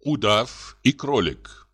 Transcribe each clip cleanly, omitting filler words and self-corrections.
Удав и кролик.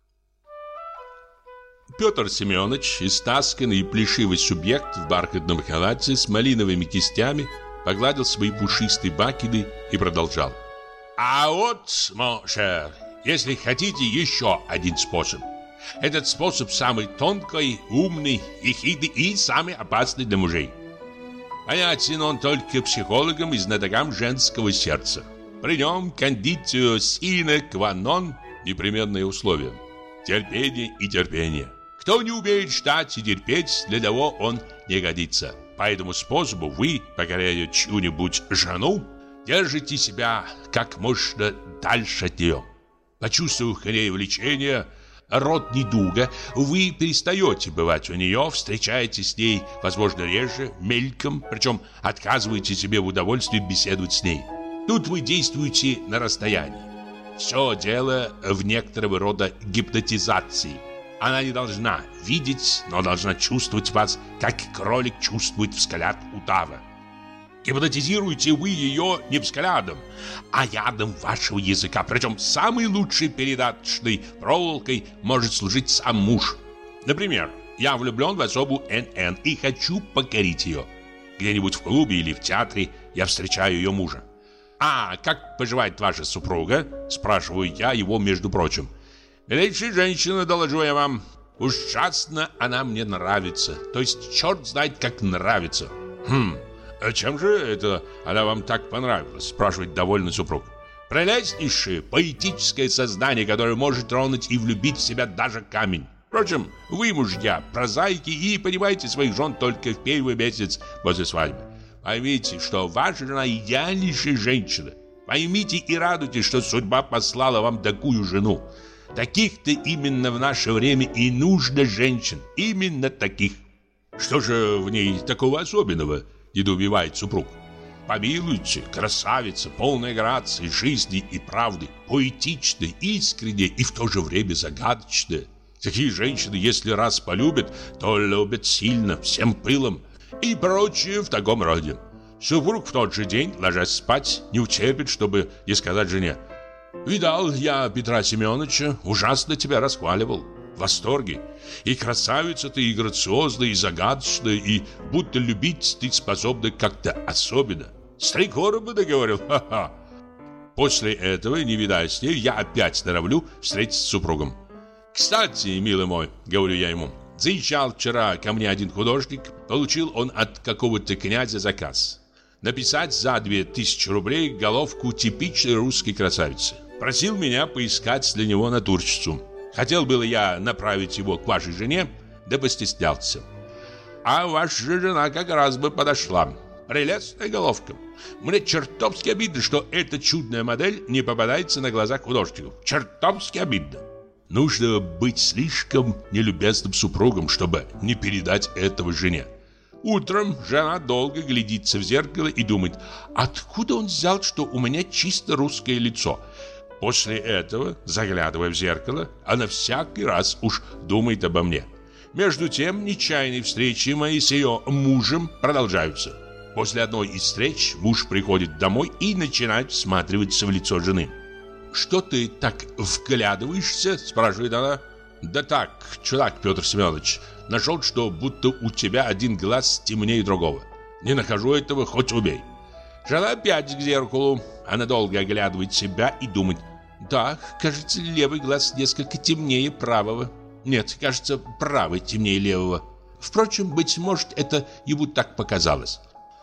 Петр Семенович, истасканный и плешивый субъект в бархатном халате с малиновыми кистями, погладил свои пушистые бакины и продолжал. А вот, мон шер, если хотите, еще один способ. Этот способ самый тонкий, умный, ехидный и самый опасный для мужей. Понятен он только психологам и знатокам женского сердца. При нем кондитио сине qua non – непременное условие. Терпение и терпение. Кто не умеет ждать и терпеть, для того он не годится. По этому способу вы, покоряя чью-нибудь жену, держите себя как можно дальше от нее. Почувствовав к ней влечение, род недуга, вы перестаете бывать у нее, встречаетесь с ней, возможно, реже, мельком, причем отказываете себе в удовольствии беседовать с ней. Тут вы действуете на расстоянии. Все дело в некоторого рода гипнотизации. Она не должна видеть, но должна чувствовать вас, как кролик чувствует взгляд удава. Гипнотизируете вы ее не взглядом, а ядом вашего языка. Причем самой лучшей передаточной проволокой может служить сам муж. Например, я влюблен в особу НН и хочу покорить ее. Где-нибудь в клубе или в театре я встречаю ее мужа. «А как поживает ваша супруга?» – спрашиваю я его, между прочим. «Милейшая женщина, доложу я вам. Ужасно она мне нравится. То есть черт знает, как нравится». «А чем же это она вам так понравилась?» – спрашивает довольный супруг. «Прелестнейшее, поэтическое создание, которое может тронуть и влюбить в себя даже камень. Впрочем, вы, мужья, прозаики и понимаете своих жен только в первый месяц после свадьбы. Поймите, что ваша жена идеальнейшая женщина. Поймите и радуйтесь, что судьба послала вам такую жену. Таких-то именно в наше время и нужно женщин. Именно таких». «Что же в ней такого особенного?» – недоумевает супруг. «Помилуйте, красавица, полная грации, жизни и правды, поэтичная, искренняя и в то же время загадочная. Такие женщины, если раз полюбят, то любят сильно, всем пылом. И прочее в таком роде. Супруг в тот же день, ложась спать, не утерпит, чтобы не сказать жене: «Видал я Петра Семеновича, ужасно тебя расхваливал. В восторге. И красавица ты, и грациозная, и загадочная, и будто любить ты способна как-то особенно. С 3 короба договорил, ха-ха». После этого, не видая с ней, я опять норовлю встретиться с супругом. «Кстати, милый мой, — говорю я ему, — заезжал вчера ко мне один художник, получил он от какого-то князя заказ. Написать за 2000 рублей головку типичной русской красавицы. Просил меня поискать для него натурщицу. Хотел было я направить его к вашей жене, да постеснялся. А ваша жена как раз бы подошла. Прелестная головка. Мне чертовски обидно, что эта чудная модель не попадается на глаза художников. Чертовски обидно. Нужно быть слишком нелюбезным супругом, чтобы не передать этого жене. Утром жена долго глядится в зеркало и думает: откуда он взял, что у меня чисто русское лицо? После этого, заглядывая в зеркало, она всякий раз уж думает обо мне. Между тем, нечаянные встречи мои с ее мужем продолжаются. После одной из встреч муж приходит домой и начинает всматриваться в лицо жены. «Что ты так вглядываешься?» – спрашивает она. «Да так, чудак, Петр Семенович, нашел, что будто у тебя один глаз темнее другого. Не нахожу этого, хоть убей». Жена опять к зеркалу. Она долго оглядывает себя и думает: «Да, кажется, левый глаз несколько темнее правого. Нет, кажется, правый темнее левого. Впрочем, быть может, это ему так показалось».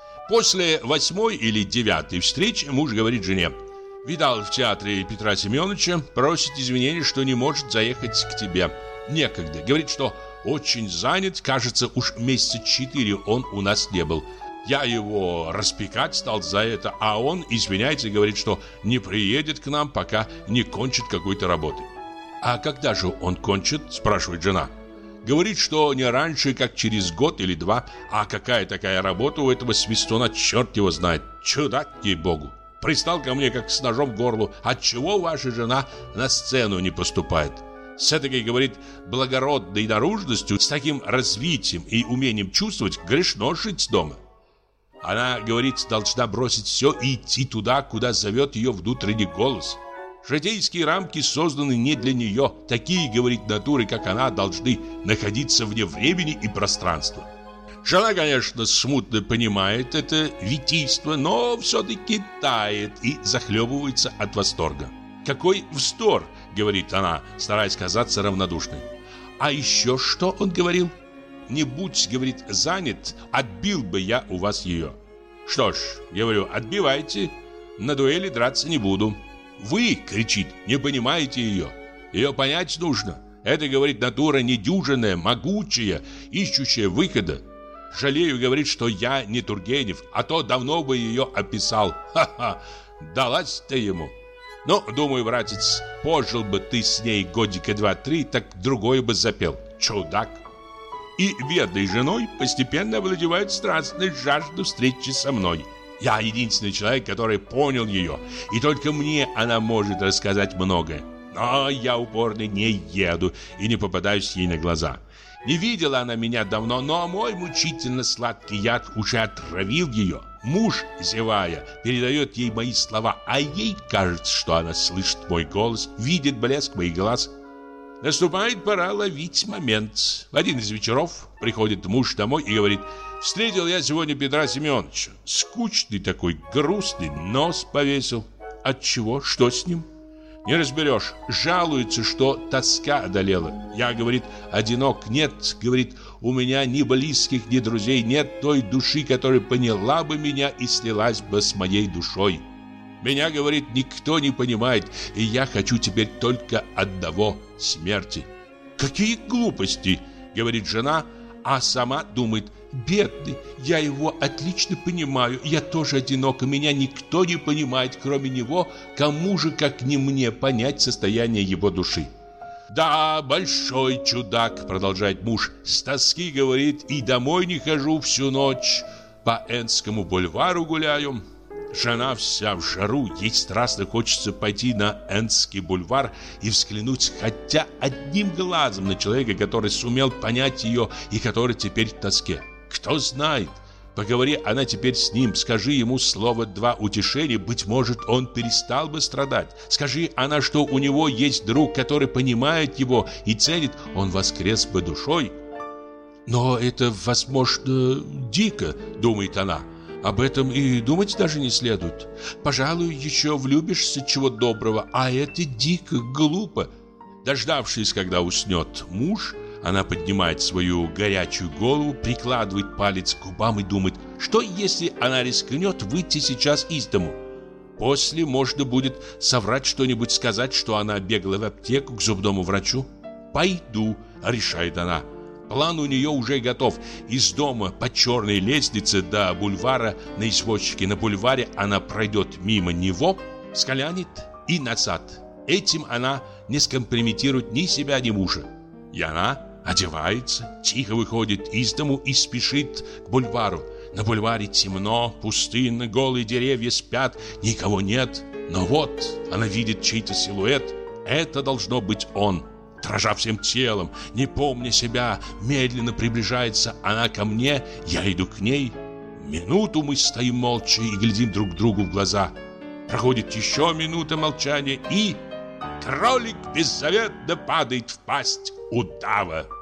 После 8-й или 9-й встречи муж говорит жене: «Видал в театре Петра Семеновича, просит извинения, что не может заехать к тебе. Некогда. Говорит, что очень занят, кажется, уж месяца 4 он у нас не был. Я его распекать стал за это, а он извиняется и говорит, что не приедет к нам, пока не кончит какой-то работы». «А когда же он кончит?» – спрашивает жена. Говорит, что не раньше, как через год или 2. А какая такая работа у этого свистуна, черт его знает. Чудак, ей-богу. Пристал ко мне, как с ножом к горлу: отчего ваша жена на сцену не поступает? С этой, говорит, благородной наружностью, с таким развитием и умением чувствовать, грешно жить дома. Она, говорит, должна бросить все и идти туда, куда зовет ее внутренний голос. Житейские рамки созданы не для нее. Такие, говорит, натуры, как она, должны находиться вне времени и пространства. Жена, конечно, смутно понимает это витийство, но все-таки тает и захлебывается от восторга. «Какой вздор!» — говорит она, стараясь казаться равнодушной. «А еще что он говорил?» «Не будь, — говорит, — занят, отбил бы я у вас ее». «Что ж, — говорю, — отбивайте, на дуэли драться не буду». «Вы, — кричит, — не понимаете ее. Ее понять нужно. Это, — говорит, — натура недюжинная, могучая, ищущая выхода. Жалею, — говорит, — что я не Тургенев, а то давно бы ее описал. Ха-ха, далась-то ему. Ну, думаю, братец, пожил бы ты с ней годика 2-3, так другой бы запел. Чудак». И бедной женой постепенно овладевает страстная жажда встречи со мной. Я единственный человек, который понял ее, и только мне она может рассказать многое. Но я упорно не еду и не попадаюсь ей на глаза. Не видела она меня давно, но мой мучительно сладкий яд уже отравил ее. Муж, зевая, передает ей мои слова, а ей кажется, что она слышит мой голос, видит блеск моих глаз. Наступает пора ловить момент. В один из вечеров приходит муж домой и говорит: «Встретил я сегодня Петра Семеновича. Скучный такой, грустный, нос повесил». «Отчего? Что с ним?» «Не разберешь. Жалуется, что тоска одолела. Я, говорит, одинок. Нет, говорит, у меня ни близких, ни друзей. Нет той души, которая поняла бы меня и слилась бы с моей душой. Меня, говорит, никто не понимает, и я хочу теперь только одного — смерти». «Какие глупости!» — говорит жена, а сама думает: «Бедный, я его отлично понимаю, я тоже одинока, меня никто не понимает, кроме него, кому же, как не мне, понять состояние его души». «Да, большой чудак», — продолжает муж, — «с тоски, говорит, и домой не хожу всю ночь, по Энскому бульвару гуляю». Жена вся в жару, ей страстно хочется пойти на Энский бульвар и взглянуть хотя одним глазом на человека, который сумел понять ее и который теперь в тоске. Кто знает, поговори она теперь с ним, скажи ему слово-два утешения, быть может, он перестал бы страдать. Скажи она, что у него есть друг, который понимает его и ценит, он воскрес бы душой. «Но это, возможно, дико», — думает она. «Об этом и думать даже не следует. Пожалуй, еще влюбишься чего доброго, а это дико, глупо». Дождавшись, когда уснет муж, она поднимает свою горячую голову, прикладывает палец к губам и думает, что если она рискнет выйти сейчас из дому. После можно будет соврать что-нибудь, сказать, что она бегала в аптеку к зубному врачу. «Пойду», — решает она. План у нее уже готов. Из дома по черной лестнице до бульвара на извозчике. На бульваре она пройдет мимо него, скалянет и назад. Этим она не скомпрометирует ни себя, ни мужа. И она одевается, тихо выходит из дому и спешит к бульвару. На бульваре темно, пустынно, голые деревья спят, никого нет. Но вот она видит чей-то силуэт. Это должно быть он. Дрожа всем телом, не помня себя, медленно приближается она ко мне, я иду к ней. Минуту мы стоим молча и глядим друг другу в глаза. Проходит еще минута молчания, и кролик беззаветно падает в пасть удава.